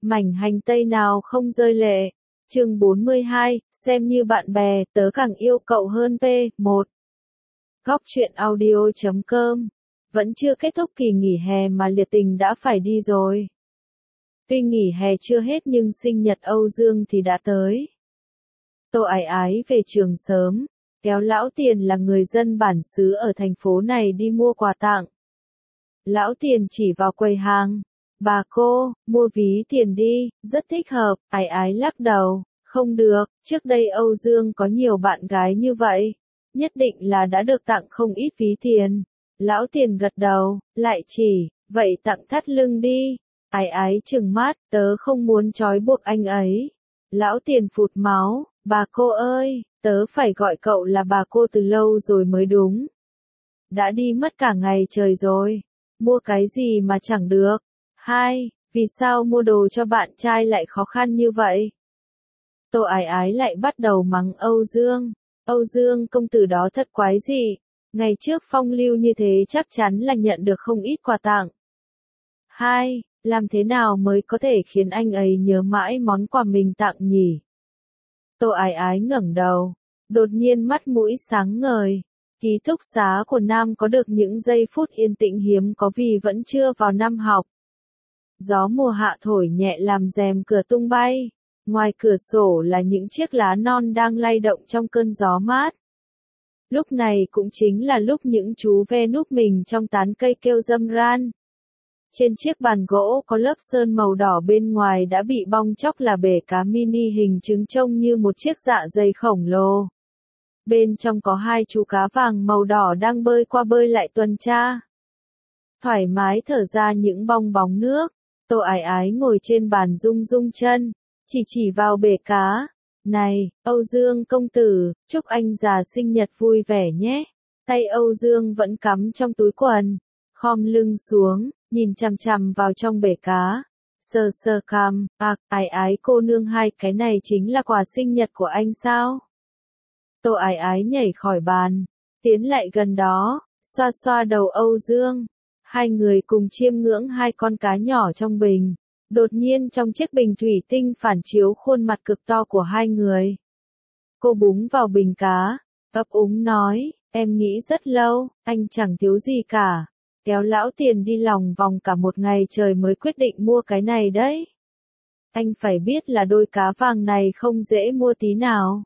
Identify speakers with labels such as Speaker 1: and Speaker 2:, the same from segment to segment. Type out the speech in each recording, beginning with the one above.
Speaker 1: Mảnh hành tây nào không rơi lệ. Chương 42, xem như bạn bè, tớ càng yêu cậu hơn P1. Góc truyện audio.com. Vẫn chưa kết thúc kỳ nghỉ hè mà liệt tình đã phải đi rồi. Tuy nghỉ hè chưa hết nhưng sinh nhật Âu Dương thì đã tới. Tô Ái Ái về trường sớm, kéo Lão Tiền là người dân bản xứ ở thành phố này đi mua quà tặng. Lão Tiền chỉ vào quầy hàng. Bà cô, mua ví tiền đi, rất thích hợp. Ái Ái lắc đầu, không được, trước đây Âu Dương có nhiều bạn gái như vậy. Nhất định là đã được tặng không ít ví tiền. Lão Tiền gật đầu, lại chỉ, vậy tặng thắt lưng đi. Ái Ái trừng mắt, tớ không muốn trói buộc anh ấy. Lão Tiền phụt máu, bà cô ơi, tớ phải gọi cậu là bà cô từ lâu rồi mới đúng. Đã đi mất cả ngày trời rồi, mua cái gì mà chẳng được. Hai, vì sao mua đồ cho bạn trai lại khó khăn như vậy? Tô Ái Ái lại bắt đầu mắng Âu Dương. Âu Dương công tử đó thật quái dị. Ngày trước phong lưu như thế chắc chắn là nhận được không ít quà tặng. Hai, làm thế nào mới có thể khiến anh ấy nhớ mãi món quà mình tặng nhỉ? Tô Ái Ái ngẩng đầu, đột nhiên mắt mũi sáng ngời. Ký túc xá của Nam có được những giây phút yên tĩnh hiếm có vì vẫn chưa vào năm học. Gió mùa hạ thổi nhẹ làm rèm cửa tung bay. Ngoài cửa sổ là những chiếc lá non đang lay động trong cơn gió mát. Lúc này cũng chính là lúc những chú ve núp mình trong tán cây kêu râm ran. Trên chiếc bàn gỗ có lớp sơn màu đỏ bên ngoài đã bị bong tróc là bể cá mini hình trứng trông như một chiếc dạ dày khổng lồ. Bên trong có hai chú cá vàng màu đỏ đang bơi qua bơi lại tuần tra. Thoải mái thở ra những bong bóng nước. Tô Ái Ái ngồi trên bàn rung rung chân, chỉ vào bể cá. Này, Âu Dương công tử, chúc anh già sinh nhật vui vẻ nhé. Tay Âu Dương vẫn cắm trong túi quần, khom lưng xuống, nhìn chằm chằm vào trong bể cá. Sờ cằm, Ái Ái cô nương, hai cái này chính là quà sinh nhật của anh sao? Tô Ái Ái nhảy khỏi bàn, tiến lại gần đó, xoa xoa đầu Âu Dương. Hai người cùng chiêm ngưỡng hai con cá nhỏ trong bình. Đột nhiên trong chiếc bình thủy tinh phản chiếu khuôn mặt cực to của hai người. Cô búng vào bình cá, ấp úng nói, em nghĩ rất lâu, anh chẳng thiếu gì cả. Kéo Lão Tiền đi lòng vòng cả một ngày trời mới quyết định mua cái này đấy. Anh phải biết là đôi cá vàng này không dễ mua tí nào.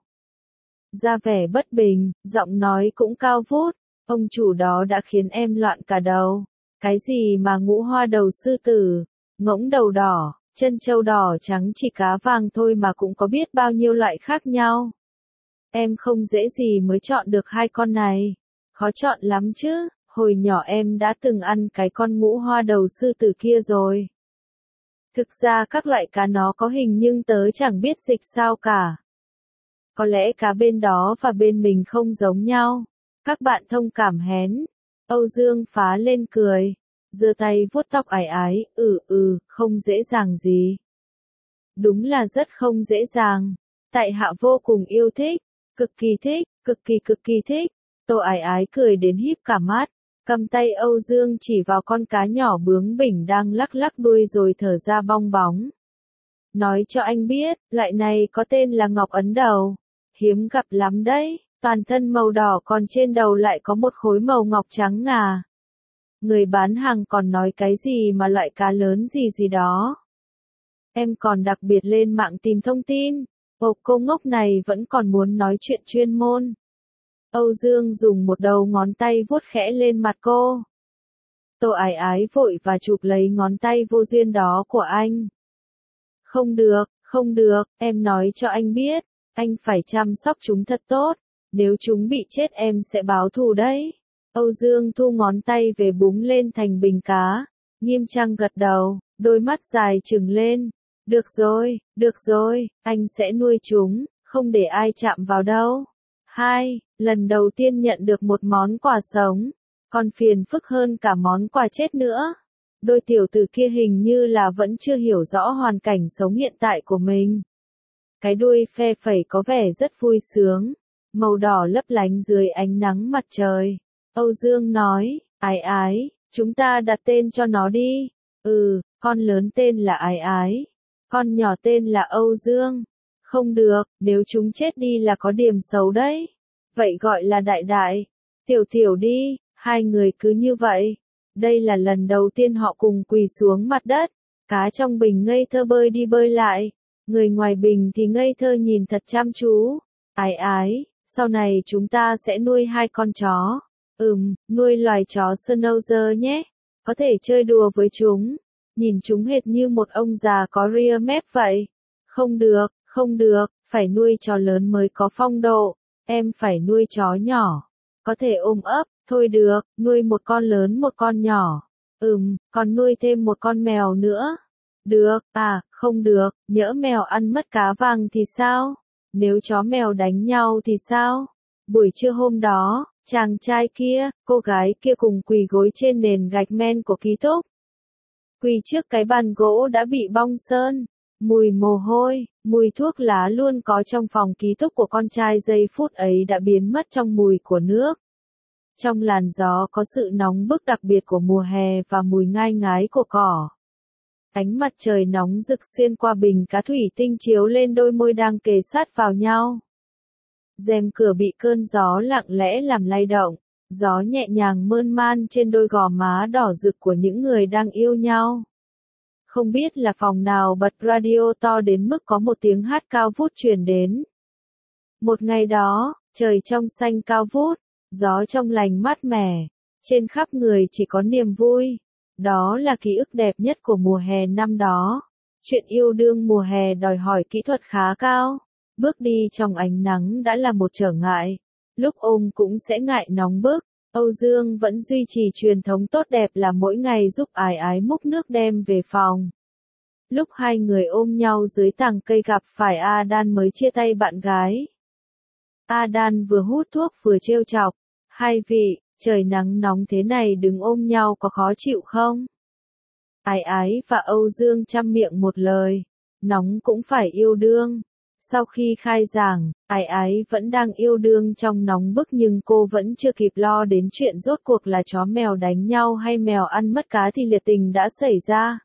Speaker 1: Ra vẻ bất bình, giọng nói cũng cao vút, ông chủ đó đã khiến em loạn cả đầu. Cái gì mà ngũ hoa đầu sư tử, ngỗng đầu đỏ, chân trâu đỏ trắng, chỉ cá vàng thôi mà cũng có biết bao nhiêu loại khác nhau. Em không dễ gì mới chọn được hai con này. Khó chọn lắm chứ, hồi nhỏ em đã từng ăn cái con ngũ hoa đầu sư tử kia rồi. Thực ra các loại cá nó có hình nhưng tớ chẳng biết dịch sao cả. Có lẽ cá bên đó và bên mình không giống nhau. Các bạn thông cảm hén. Âu Dương phá lên cười, giơ tay vuốt tóc Ái Ái, không dễ dàng gì. Đúng là rất không dễ dàng. Tại hạ vô cùng yêu thích, cực kỳ thích. Tô Ái Ái cười đến híp cả mắt, cầm tay Âu Dương chỉ vào con cá nhỏ bướng bỉnh đang lắc lắc đuôi rồi thở ra bong bóng. Nói cho anh biết, loại này có tên là ngọc ấn đầu. Hiếm gặp lắm đấy. Toàn thân màu đỏ còn trên đầu lại có một khối màu ngọc trắng ngà. Người bán hàng còn nói cái gì mà loại cá lớn gì đó. Em còn đặc biệt lên mạng tìm thông tin. Cô ngốc này vẫn còn muốn nói chuyện chuyên môn. Âu Dương dùng một đầu ngón tay vuốt khẽ lên mặt cô. Tô Ái Ái vội và chụp lấy ngón tay vô duyên đó của anh. Không được, em nói cho anh biết, anh phải chăm sóc chúng thật tốt. Nếu chúng bị chết em sẽ báo thù đấy. Âu Dương thu ngón tay về búng lên thành bình cá. Nghiêm trang gật đầu, đôi mắt dài trừng lên. Được rồi, anh sẽ nuôi chúng, không để ai chạm vào đâu. Hai, lần đầu tiên nhận được một món quà sống, còn phiền phức hơn cả món quà chết nữa. Đôi tiểu tử kia hình như là vẫn chưa hiểu rõ hoàn cảnh sống hiện tại của mình. Cái đuôi phe phẩy có vẻ rất vui sướng. Màu đỏ lấp lánh dưới ánh nắng mặt trời. Âu Dương nói, Ái Ái, chúng ta đặt tên cho nó đi. Con lớn tên là Ái Ái. Con nhỏ tên là Âu Dương. Không được, nếu chúng chết đi là có điểm xấu đấy. Vậy gọi là đại đại. Tiểu tiểu đi, hai người cứ như vậy. Đây là lần đầu tiên họ cùng quỳ xuống mặt đất. Cá trong bình ngây thơ bơi đi bơi lại. Người ngoài bình thì ngây thơ nhìn thật chăm chú. Ái ái, sau này chúng ta sẽ nuôi hai con chó. Nuôi loài chó Schnauzer nhé. Có thể chơi đùa với chúng. Nhìn chúng hệt như một ông già có ria mép vậy. Không được, phải nuôi chó lớn mới có phong độ. Em phải nuôi chó nhỏ. Có thể ôm ấp, thôi được, nuôi một con lớn một con nhỏ. Còn nuôi thêm một con mèo nữa. Được, không được, nhỡ mèo ăn mất cá vàng thì sao? Nếu chó mèo đánh nhau thì sao? Buổi trưa hôm đó, chàng trai kia, cô gái kia cùng quỳ gối trên nền gạch men của ký túc. Quỳ trước cái bàn gỗ đã bị bong sơn. Mùi mồ hôi, mùi thuốc lá luôn có trong phòng ký túc của con trai giây phút ấy đã biến mất trong mùi của nước. Trong làn gió có sự nóng bức đặc biệt của mùa hè và mùi ngai ngái của cỏ. Ánh mặt trời nóng rực xuyên qua bình cá thủy tinh chiếu lên đôi môi đang kề sát vào nhau. Rèm cửa bị cơn gió lặng lẽ làm lay động, gió nhẹ nhàng mơn man trên đôi gò má đỏ rực của những người đang yêu nhau. Không biết là phòng nào bật radio to đến mức có một tiếng hát cao vút truyền đến. Một ngày đó, trời trong xanh cao vút, gió trong lành mát mẻ, trên khắp người chỉ có niềm vui. Đó là ký ức đẹp nhất của mùa hè năm đó. Chuyện yêu đương mùa hè đòi hỏi kỹ thuật khá cao. Bước đi trong ánh nắng đã là một trở ngại. Lúc ôm cũng sẽ ngại nóng bức. Âu Dương vẫn duy trì truyền thống tốt đẹp là mỗi ngày giúp ái ái múc nước đem về phòng. Lúc hai người ôm nhau dưới tàng cây gặp phải Adan mới chia tay bạn gái. Adan vừa hút thuốc vừa trêu chọc. Hai vị, trời nắng nóng thế này đừng ôm nhau có khó chịu không? Ái ái và Âu Dương chăm miệng một lời. Nóng cũng phải yêu đương. Sau khi khai giảng, ái ái vẫn đang yêu đương trong nóng bức nhưng cô vẫn chưa kịp lo đến chuyện rốt cuộc là chó mèo đánh nhau hay mèo ăn mất cá thì liệt tình đã xảy ra.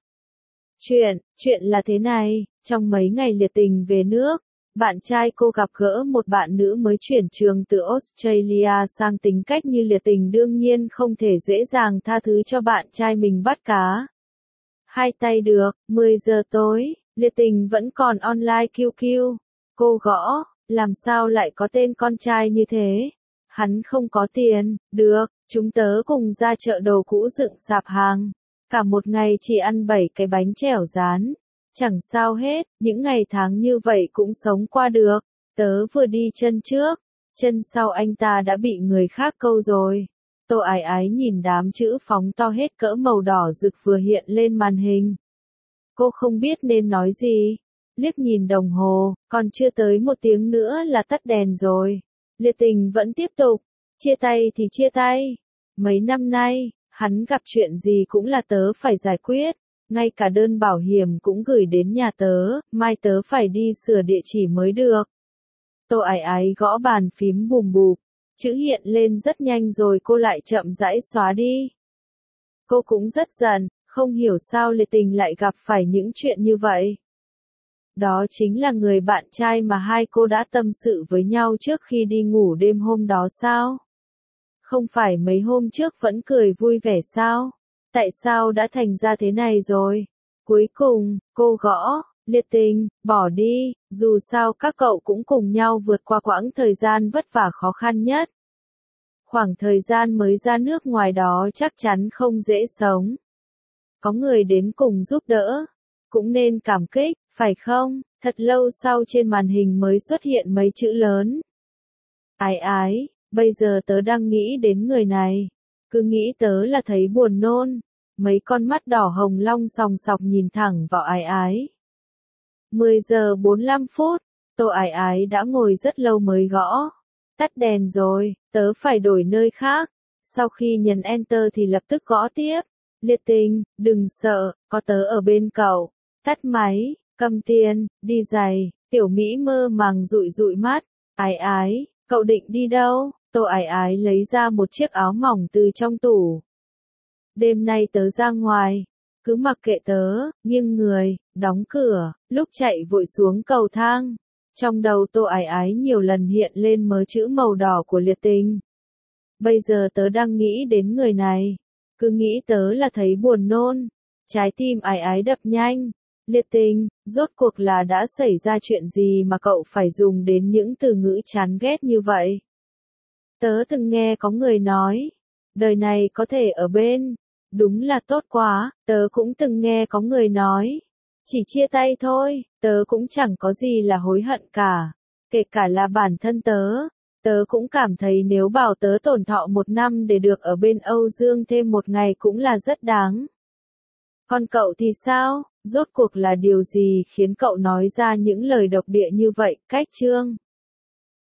Speaker 1: Chuyện là thế này, trong mấy ngày liệt tình về nước, bạn trai cô gặp gỡ một bạn nữ mới chuyển trường từ Australia sang tính cách như liệt tình đương nhiên không thể dễ dàng tha thứ cho bạn trai mình bắt cá. Hai tay được, 10 giờ tối, liệt tình vẫn còn online QQ. Cô gõ, làm sao lại có tên con trai như thế? Hắn không có tiền, được, chúng tớ cùng ra chợ đồ cũ dựng sạp hàng. Cả một ngày chỉ ăn 7 cái bánh chèo rán. Chẳng sao hết, những ngày tháng như vậy cũng sống qua được. Tớ vừa đi chân trước, chân sau anh ta đã bị người khác câu rồi. Tô ái ái nhìn đám chữ phóng to hết cỡ màu đỏ rực vừa hiện lên màn hình. Cô không biết nên nói gì. Liếc nhìn đồng hồ, còn chưa tới 1 tiếng nữa là tắt đèn rồi. Liệt tình vẫn tiếp tục. Chia tay thì chia tay. Mấy năm nay, hắn gặp chuyện gì cũng là tớ phải giải quyết. Ngay cả đơn bảo hiểm cũng gửi đến nhà tớ, mai tớ phải đi sửa địa chỉ mới được. Tô ái ái gõ bàn phím bùm bụp. Chữ hiện lên rất nhanh rồi cô lại chậm rãi xóa đi. Cô cũng rất giận, không hiểu sao liệt tình lại gặp phải những chuyện như vậy. Đó chính là người bạn trai mà hai cô đã tâm sự với nhau trước khi đi ngủ đêm hôm đó sao? Không phải mấy hôm trước vẫn cười vui vẻ sao? Tại sao đã thành ra thế này rồi? Cuối cùng, cô gõ, liệt tình, bỏ đi, dù sao các cậu cũng cùng nhau vượt qua quãng thời gian vất vả khó khăn nhất. Khoảng thời gian mới ra nước ngoài đó chắc chắn không dễ sống. Có người đến cùng giúp đỡ, cũng nên cảm kích, phải không? Thật lâu sau trên màn hình mới xuất hiện mấy chữ lớn. Ái ái, bây giờ tớ đang nghĩ đến người này. Cứ nghĩ tớ là thấy buồn nôn. Mấy con mắt đỏ hồng long sòng sọc nhìn thẳng vào ái ái. 10 giờ 45 phút, Tô ái ái đã ngồi rất lâu mới gõ. Tắt đèn rồi, tớ phải đổi nơi khác. Sau khi nhấn Enter thì lập tức gõ tiếp. Liệt tình, đừng sợ, có tớ ở bên cậu. Tắt máy, cầm tiền, đi giày, tiểu Mỹ mơ màng dụi dụi mắt. Ái ái, cậu định đi đâu? Tô ái ái lấy ra một chiếc áo mỏng từ trong tủ. Đêm nay tớ ra ngoài. Cứ mặc kệ tớ, nghiêng người, đóng cửa, lúc chạy vội xuống cầu thang. Trong đầu Tô Ái Ái nhiều lần hiện lên mớ chữ màu đỏ của liệt tình. Bây giờ tớ đang nghĩ đến người này. Cứ nghĩ tớ là thấy buồn nôn. Trái tim Ái Ái đập nhanh. Liệt tình, rốt cuộc là đã xảy ra chuyện gì mà cậu phải dùng đến những từ ngữ chán ghét như vậy? Tớ từng nghe có người nói, đời này có thể ở bên. Đúng là tốt quá, tớ cũng từng nghe có người nói, chỉ chia tay thôi, tớ cũng chẳng có gì là hối hận cả. Kể cả là bản thân tớ cũng cảm thấy nếu bảo tớ tổn thọ 1 năm để được ở bên Âu Dương thêm 1 ngày cũng là rất đáng. Còn cậu thì sao? Rốt cuộc là điều gì khiến cậu nói ra những lời độc địa như vậy? Cách chương